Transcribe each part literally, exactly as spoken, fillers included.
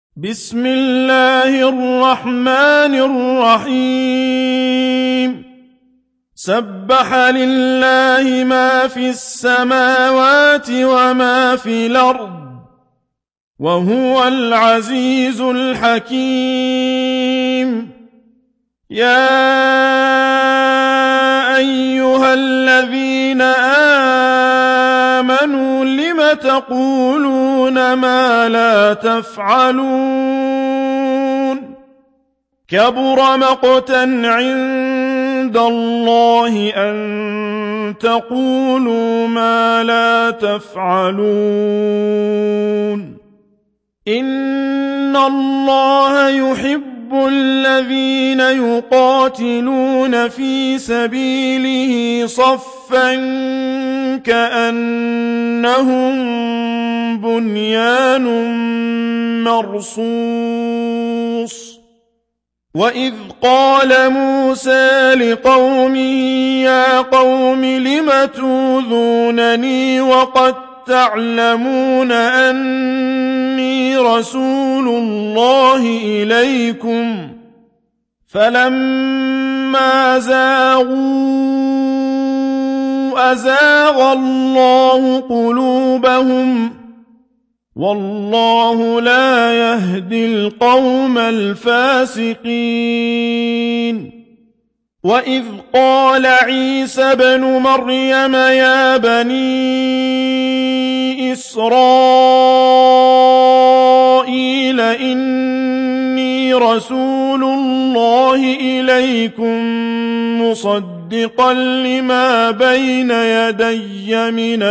بسم الله الرحمن الرحيم سبح لله ما في السماوات وما في الأرض وهو العزيز الحكيم يا أيها الذين آمنوا لم تقولون ما لا تفعلون كبر مقتا عند الله أن تقولوا ما لا تفعلون إن الله يحب الذين يقاتلون في سبيله صفا كأنهم بنيان مرصوص وإذ قال موسى لقومه يا قوم لم توذونني وقد تعلمون أني رسول الله إليكم فلما زاغوا أزاغ الله قلوبهم والله لا يهدي القوم الفاسقين وإذ قال عيسى ابن مريم يا بني إسرائيل إني رسول الله إليكم مصدقا لما بين يدي من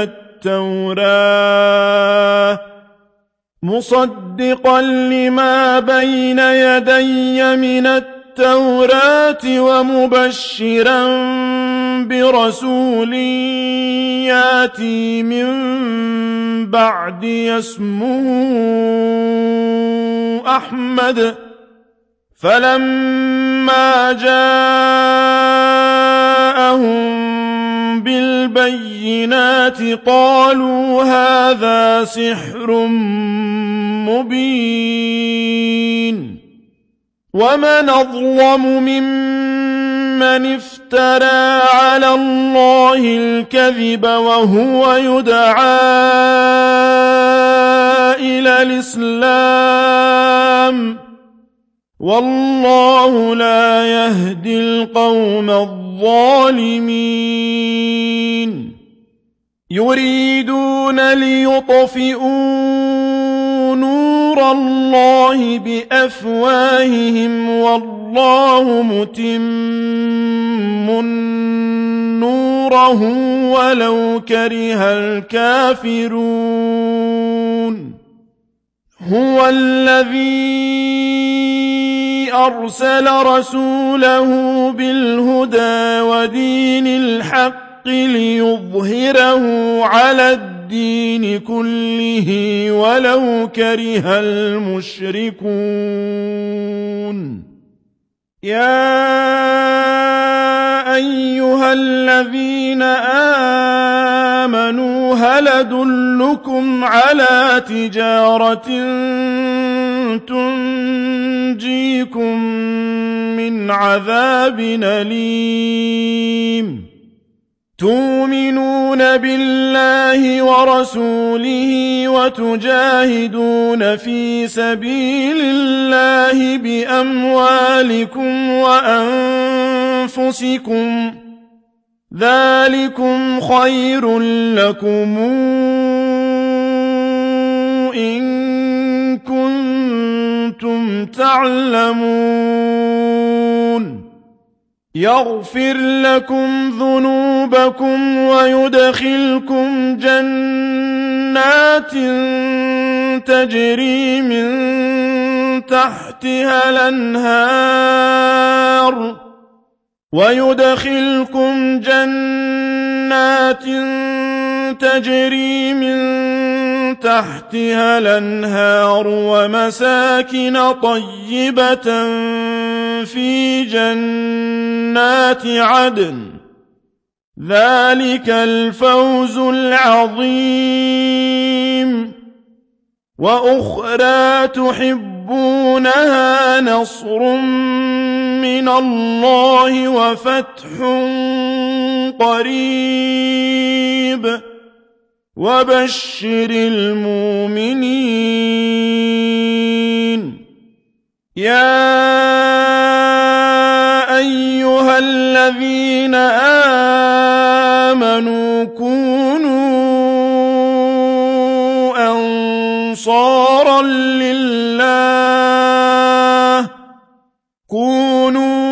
التوراة مصدقا لما بين يدي من التوراة ومبشرا برسول ياتي من بعد اسمه أحمد فلما جاءهم بالبينات قالوا هذا سحر مبين ومن أظلم ممن افترى على الله الكذب وهو يدعى إلى الإسلام والله لا يهدي القوم الظالمين يريدون ليطفئوا نور الله بأفواههم والله متم نوره ولو كره الكافرون هو الذي أرسل رسوله بالهدى ودين الحق ليظهره على الدين كله ولو كره المشركون يا أيها الذين آمنوا هل أدلكم على تجارة تنجيكم من عذاب أليم تؤمنون بالله ورسوله وتجاهدون في سبيل الله بأموالكم وأنفسكم ذلكم خير لكم إن كنتم تعلمون يغفر لكم ذنوبكم ويدخلكم جنات تجري من تحتها الأنهار ويدخلكم جنات تجري من تحتها الأنهار ومساكن طيبة في جنات عدن ذلك الفوز العظيم وأخرى تحبونها تحبونها نصر من الله وفتح قريب وبشر المؤمنين يا أيها الذين آمنوا كونوا أنصارا لله كونوا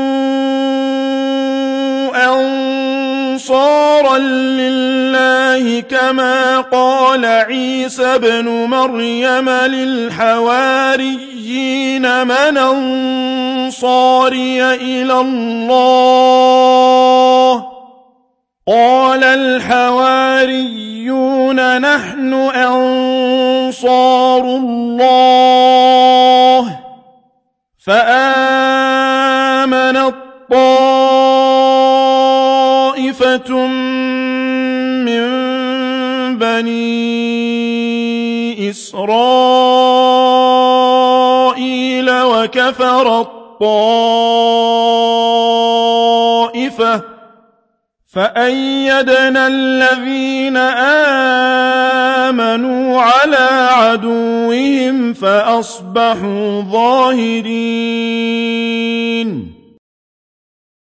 أنصارا لله كما قال عيسى ابن مريم للحواريين من أنصاري إلى الله قال الحواريون نحن أنصار الله فآمنت طائفة من بني إسرائيل وكفرت طائفة فأيدنا الذين آمنوا على عدوهم فأصبحوا ظاهرين